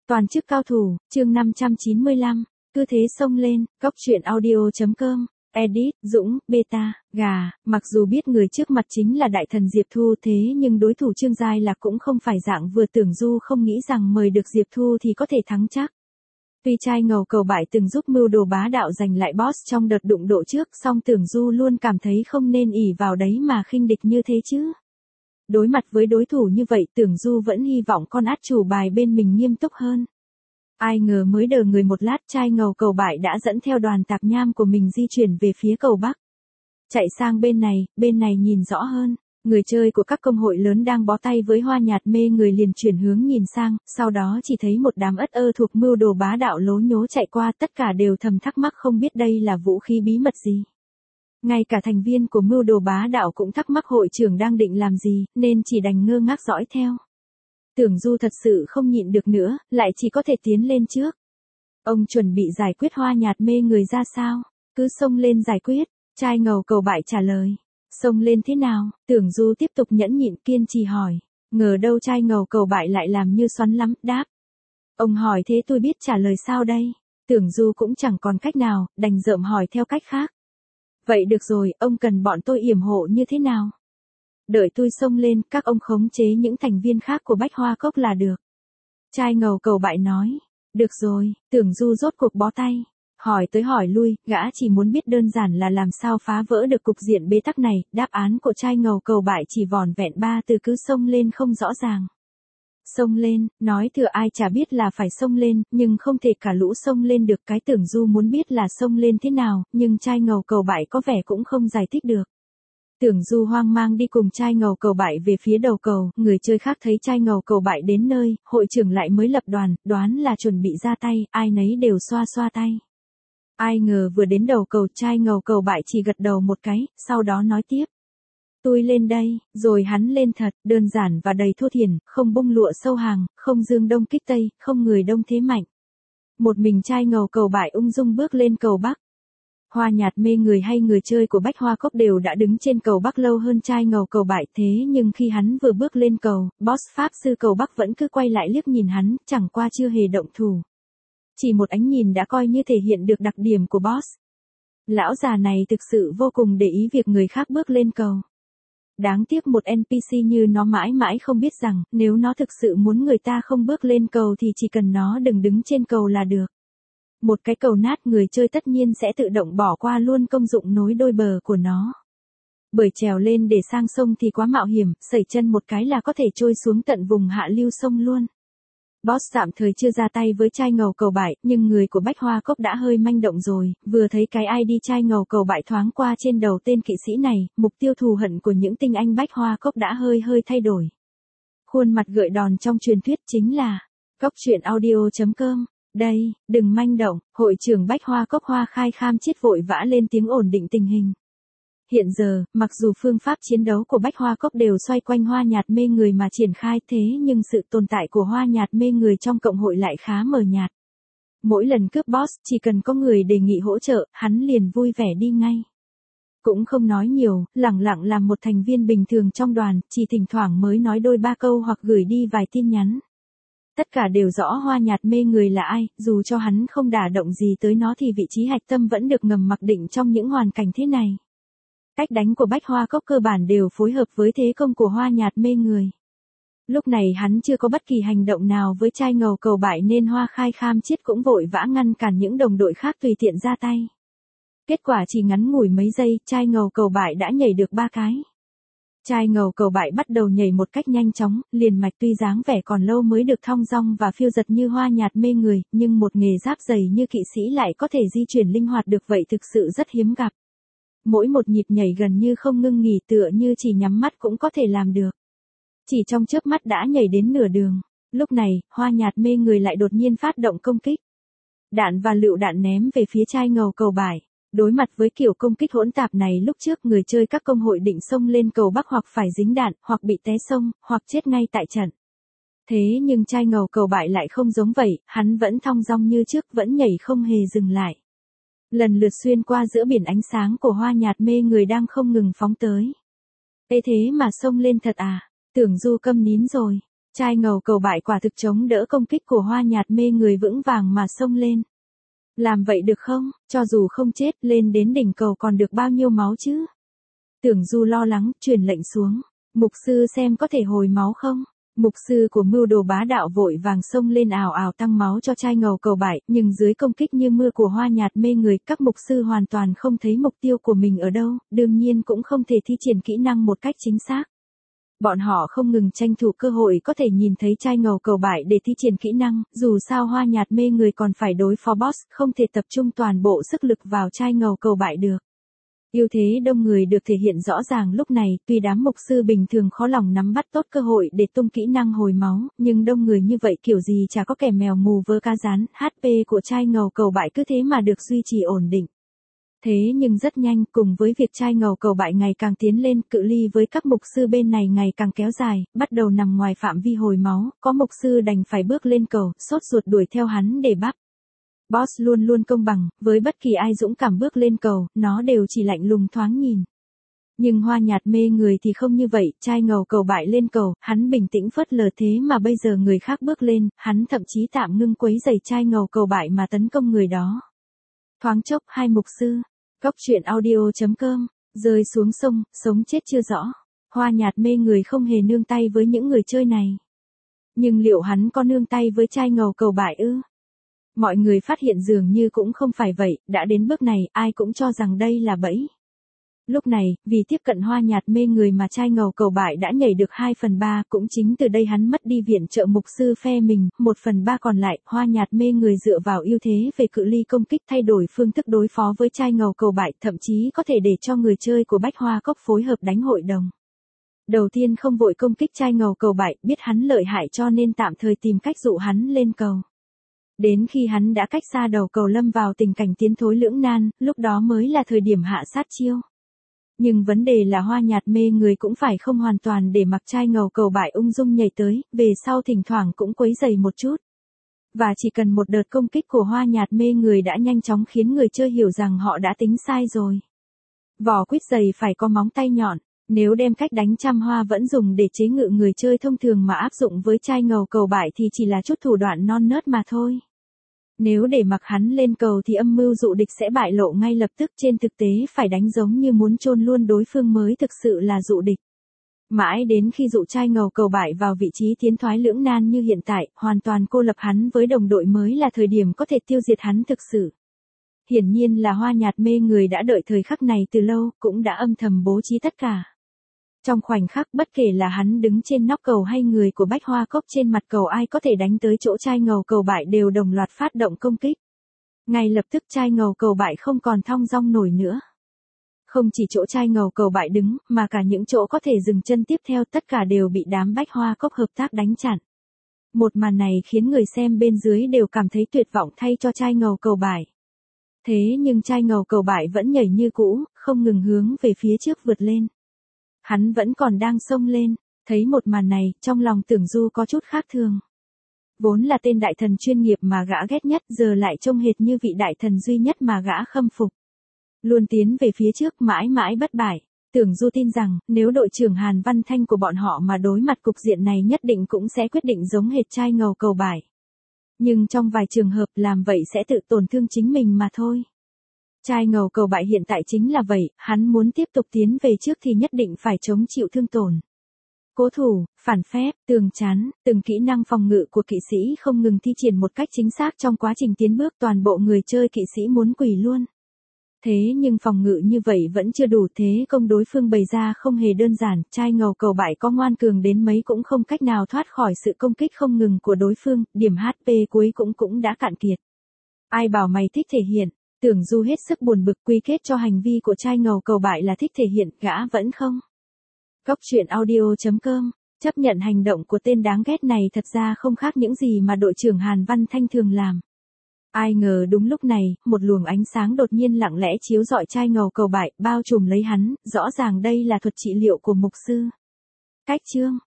Toàn chức cao thủ, chương 595, cứ thế xông lên, góc truyện audio.com, edit, Dũng, beta, gà, mặc dù biết người trước mặt chính là đại thần Diệp Thu thế nhưng đối thủ Trương Giai Lạc cũng không phải dạng vừa Tưởng Du không nghĩ rằng mời được Diệp Thu thì có thể thắng chắc. Tuy trai ngầu cầu bại từng giúp mưu đồ bá đạo giành lại boss trong đợt đụng độ trước, song Tưởng Du luôn cảm thấy không nên ỷ vào đấy mà khinh địch như thế chứ. Đối mặt với đối thủ như vậy Tưởng Du vẫn hy vọng con át chủ bài bên mình nghiêm túc hơn. Ai ngờ mới đờ người một lát trai ngầu cầu bại đã dẫn theo đoàn tạp nham của mình di chuyển về phía cầu Bắc. Chạy sang bên này nhìn rõ hơn. Người chơi của các công hội lớn đang bó tay với Hoa Nhạt mê người liền chuyển hướng nhìn sang, sau đó chỉ thấy một đám ất ơ thuộc mưu đồ bá đạo lố nhố chạy qua, tất cả đều thầm thắc mắc không biết đây là vũ khí bí mật gì. Ngay cả thành viên của mưu đồ bá đạo cũng thắc mắc hội trưởng đang định làm gì, nên chỉ đành ngơ ngác dõi theo. Tưởng Du thật sự không nhịn được nữa, lại chỉ có thể tiến lên trước. Ông chuẩn bị giải quyết Hoa Nhạt mê người ra sao? Cứ xông lên giải quyết, trai ngầu cầu bại trả lời. Xông lên thế nào? Tưởng Du tiếp tục nhẫn nhịn kiên trì hỏi. Ngờ đâu trai ngầu cầu bại lại làm như xoắn lắm, đáp. Ông hỏi thế tôi biết trả lời sao đây? Tưởng Du cũng chẳng còn cách nào, đành dợm hỏi theo cách khác. Vậy được rồi, ông cần bọn tôi yểm hộ như thế nào? Đợi tôi xông lên, các ông khống chế những thành viên khác của Bách Hoa Cốc là được. Trai ngầu cầu bại nói. Được rồi, Tưởng Du rốt cuộc bó tay. Hỏi tới hỏi lui, gã chỉ muốn biết đơn giản là làm sao phá vỡ được cục diện bế tắc này, đáp án của trai ngầu cầu bại chỉ vỏn vẹn 3 từ cứ xông lên không rõ ràng. Xông lên, nói thừa ai chả biết là phải xông lên, nhưng không thể cả lũ xông lên được. Cái Tưởng Du muốn biết là xông lên thế nào, nhưng trai ngầu cầu bại có vẻ cũng không giải thích được. Tưởng Du hoang mang đi cùng trai ngầu cầu bại về phía đầu cầu, người chơi khác thấy trai ngầu cầu bại đến nơi, hội trưởng lại mới lập đoàn, đoán là chuẩn bị ra tay, ai nấy đều xoa xoa tay. Ai ngờ vừa đến đầu cầu trai ngầu cầu bại chỉ gật đầu một cái, sau đó nói tiếp. Tôi lên đây, rồi hắn lên thật, đơn giản và đầy thô thiển, không bung lụa sâu hàng, không dương đông kích tây, không người đông thế mạnh. Một mình trai ngầu cầu bại ung dung bước lên cầu Bắc. Hoa Nhạt mê người hay người chơi của Bách Hoa Cốc đều đã đứng trên cầu Bắc lâu hơn trai ngầu cầu bại thế nhưng khi hắn vừa bước lên cầu, boss Pháp Sư cầu Bắc vẫn cứ quay lại liếc nhìn hắn, chẳng qua chưa hề động thủ. Chỉ một ánh nhìn đã coi như thể hiện được đặc điểm của boss. Lão già này thực sự vô cùng để ý việc người khác bước lên cầu. Đáng tiếc một NPC như nó mãi mãi không biết rằng, nếu nó thực sự muốn người ta không bước lên cầu thì chỉ cần nó đừng đứng trên cầu là được. Một cái cầu nát người chơi tất nhiên sẽ tự động bỏ qua luôn công dụng nối đôi bờ của nó. Bởi trèo lên để sang sông thì quá mạo hiểm, sẩy chân một cái là có thể trôi xuống tận vùng hạ lưu sông luôn. Boss tạm thời chưa ra tay với trai ngầu cầu bại, nhưng người của Bách Hoa Cốc đã hơi manh động rồi, vừa thấy cái ID trai ngầu cầu bại thoáng qua trên đầu tên kỵ sĩ này, mục tiêu thù hận của những tinh anh Bách Hoa Cốc đã hơi thay đổi. Khuôn mặt gợi đòn trong truyền thuyết chính là góc truyện audio.com. Đây, đừng manh động, hội trưởng Bách Hoa Cốc Hoa Khai Kham Chiết vội vã lên tiếng ổn định tình hình. Hiện giờ, mặc dù phương pháp chiến đấu của Bách Hoa Cốc đều xoay quanh Hoa Nhạt mê người mà triển khai thế nhưng sự tồn tại của Hoa Nhạt mê người trong cộng hội lại khá mờ nhạt. Mỗi lần cướp boss, chỉ cần có người đề nghị hỗ trợ, hắn liền vui vẻ đi ngay. Cũng không nói nhiều, lẳng lặng làm một thành viên bình thường trong đoàn, chỉ thỉnh thoảng mới nói đôi ba câu hoặc gửi đi vài tin nhắn. Tất cả đều rõ Hoa Nhạt mê người là ai, dù cho hắn không đả động gì tới nó thì vị trí hạch tâm vẫn được ngầm mặc định trong những hoàn cảnh thế này. Cách đánh của Bách Hoa Cốc cơ bản đều phối hợp với thế công của Hoa Nhạt mê người. Lúc này hắn chưa có bất kỳ hành động nào với trai ngầu cầu bại nên Hoa Khai Kham Chiết cũng vội vã ngăn cản những đồng đội khác tùy tiện ra tay. Kết quả chỉ ngắn ngủi mấy giây, trai ngầu cầu bại đã nhảy được 3 cái. Trai ngầu cầu bại bắt đầu nhảy một cách nhanh chóng, liền mạch tuy dáng vẻ còn lâu mới được thong dong và phiêu dật như Hoa Nhạt mê người, nhưng một nghề giáp giày như kỵ sĩ lại có thể di chuyển linh hoạt được vậy thực sự rất hiếm gặp. Mỗi một nhịp nhảy gần như không ngưng nghỉ tựa như chỉ nhắm mắt cũng có thể làm được. Chỉ trong chớp mắt đã nhảy đến nửa đường. Lúc này, Hoa Nhạt mê người lại đột nhiên phát động công kích. Đạn và lựu đạn ném về phía trai ngầu cầu bại. Đối mặt với kiểu công kích hỗn tạp này lúc trước người chơi các công hội định xông lên cầu Bắc hoặc phải dính đạn, hoặc bị té sông, hoặc chết ngay tại trận. Thế nhưng trai ngầu cầu bại lại không giống vậy, hắn vẫn thong dong như trước vẫn nhảy không hề dừng lại. Lần lượt xuyên qua giữa biển ánh sáng của Hoa Nhạt mê người đang không ngừng phóng tới. Ê thế mà xông lên thật à? Tưởng Du câm nín rồi. Trai ngầu cầu bại quả thực chống đỡ công kích của hoa nhạt mê người vững vàng mà xông lên. Làm vậy được không, cho dù không chết, lên đến đỉnh cầu còn được bao nhiêu máu chứ? Tưởng Du lo lắng, truyền lệnh xuống. Mục sư xem có thể hồi máu không? Mục sư của mưu đồ bá đạo vội vàng xông lên ào ào tăng máu cho trai ngầu cầu bại, nhưng dưới công kích như mưa của hoa nhạt mê người, các mục sư hoàn toàn không thấy mục tiêu của mình ở đâu, đương nhiên cũng không thể thi triển kỹ năng một cách chính xác. Bọn họ không ngừng tranh thủ cơ hội có thể nhìn thấy trai ngầu cầu bại để thi triển kỹ năng, dù sao hoa nhạt mê người còn phải đối phó boss, không thể tập trung toàn bộ sức lực vào trai ngầu cầu bại được. Ưu thế đông người được thể hiện rõ ràng lúc này, tuy đám mục sư bình thường khó lòng nắm bắt tốt cơ hội để tung kỹ năng hồi máu, nhưng đông người như vậy kiểu gì chả có kẻ mèo mù vớ cá rán, HP của trai ngầu cầu bại cứ thế mà được duy trì ổn định. Thế nhưng rất nhanh, cùng với việc trai ngầu cầu bại ngày càng tiến lên, cự ly với các mục sư bên này ngày càng kéo dài, bắt đầu nằm ngoài phạm vi hồi máu, có mục sư đành phải bước lên cầu, sốt ruột đuổi theo hắn để bắt. Boss luôn luôn công bằng, với bất kỳ ai dũng cảm bước lên cầu, nó đều chỉ lạnh lùng thoáng nhìn. Nhưng hoa nhạt mê người thì không như vậy, trai ngầu cầu bại lên cầu, hắn bình tĩnh phớt lờ thế mà bây giờ người khác bước lên, hắn thậm chí tạm ngưng quấy giày trai ngầu cầu bại mà tấn công người đó. Thoáng chốc hai mục sư, góc truyện audio.com, rơi xuống sông, sống chết chưa rõ. Hoa nhạt mê người không hề nương tay với những người chơi này. Nhưng liệu hắn có nương tay với trai ngầu cầu bại ư? Mọi người phát hiện dường như cũng không phải vậy, đã đến bước này, ai cũng cho rằng đây là bẫy. Lúc này, vì tiếp cận hoa nhạt mê người mà trai ngầu cầu bại đã nhảy được 2/3, cũng chính từ đây hắn mất đi viện trợ mục sư phe mình, 1/3 còn lại, hoa nhạt mê người dựa vào ưu thế về cự ly công kích thay đổi phương thức đối phó với trai ngầu cầu bại, thậm chí có thể để cho người chơi của Bách Hoa Cốc phối hợp đánh hội đồng. Đầu tiên không vội công kích trai ngầu cầu bại, biết hắn lợi hại cho nên tạm thời tìm cách dụ hắn lên cầu. Đến khi hắn đã cách xa đầu cầu lâm vào tình cảnh tiến thối lưỡng nan, lúc đó mới là thời điểm hạ sát chiêu. Nhưng vấn đề là hoa nhạt mê người cũng phải không hoàn toàn để mặc trai ngầu cầu bại ung dung nhảy tới, về sau thỉnh thoảng cũng quấy giày một chút. Và chỉ cần một đợt công kích của hoa nhạt mê người đã nhanh chóng khiến người chơi hiểu rằng họ đã tính sai rồi. Vỏ quýt giày phải có móng tay nhọn, nếu đem cách đánh trăm hoa vẫn dùng để chế ngự người chơi thông thường mà áp dụng với trai ngầu cầu bại thì chỉ là chút thủ đoạn non nớt mà thôi. Nếu để mặc hắn lên cầu thì âm mưu dụ địch sẽ bại lộ ngay lập tức, trên thực tế phải đánh giống như muốn chôn luôn đối phương mới thực sự là dụ địch. Mãi đến khi dụ trai ngầu cầu bại vào vị trí tiến thoái lưỡng nan như hiện tại, hoàn toàn cô lập hắn với đồng đội mới là thời điểm có thể tiêu diệt hắn thực sự. Hiển nhiên là hoa nhạt mê người đã đợi thời khắc này từ lâu, cũng đã âm thầm bố trí tất cả. Trong khoảnh khắc bất kể là hắn đứng trên nóc cầu hay người của Bách Hoa Cốc trên mặt cầu ai có thể đánh tới chỗ trai ngầu cầu bại đều đồng loạt phát động công kích. Ngay lập tức trai ngầu cầu bại không còn thong dong nổi nữa. Không chỉ chỗ trai ngầu cầu bại đứng, mà cả những chỗ có thể dừng chân tiếp theo tất cả đều bị đám Bách Hoa Cốc hợp tác đánh chặn. Một màn này khiến người xem bên dưới đều cảm thấy tuyệt vọng thay cho trai ngầu cầu bại. Thế nhưng trai ngầu cầu bại vẫn nhảy như cũ, không ngừng hướng về phía trước vượt lên. Hắn vẫn còn đang xông lên, thấy một màn này, trong lòng Tưởng Du có chút khác thường. Vốn là tên đại thần chuyên nghiệp mà gã ghét nhất, giờ lại trông hệt như vị đại thần duy nhất mà gã khâm phục. Luôn tiến về phía trước mãi mãi bất bại. Tưởng Du tin rằng, nếu đội trưởng Hàn Văn Thanh của bọn họ mà đối mặt cục diện này nhất định cũng sẽ quyết định giống hệt trai ngầu cầu bại. Nhưng trong vài trường hợp làm vậy sẽ tự tổn thương chính mình mà thôi. Trai ngầu cầu bại hiện tại chính là vậy, hắn muốn tiếp tục tiến về trước thì nhất định phải chống chịu thương tổn. Cố thủ, phản phép, tường chắn, từng kỹ năng phòng ngự của kỵ sĩ không ngừng thi triển một cách chính xác trong quá trình tiến bước, toàn bộ người chơi kỵ sĩ muốn quỳ luôn. Thế nhưng phòng ngự như vậy vẫn chưa đủ, thế công đối phương bày ra không hề đơn giản, trai ngầu cầu bại có ngoan cường đến mấy cũng không cách nào thoát khỏi sự công kích không ngừng của đối phương, điểm HP cuối cũng đã cạn kiệt. Ai bảo mày thích thể hiện? Tưởng Du hết sức buồn bực, quy kết cho hành vi của trai ngầu cầu bại là thích thể hiện, gã vẫn không. Góc truyện audio.com, chấp nhận hành động của tên đáng ghét này thật ra không khác những gì mà đội trưởng Hàn Văn Thanh thường làm. Ai ngờ đúng lúc này, một luồng ánh sáng đột nhiên lặng lẽ chiếu rọi trai ngầu cầu bại, bao trùm lấy hắn, rõ ràng đây là thuật trị liệu của mục sư. Cách chương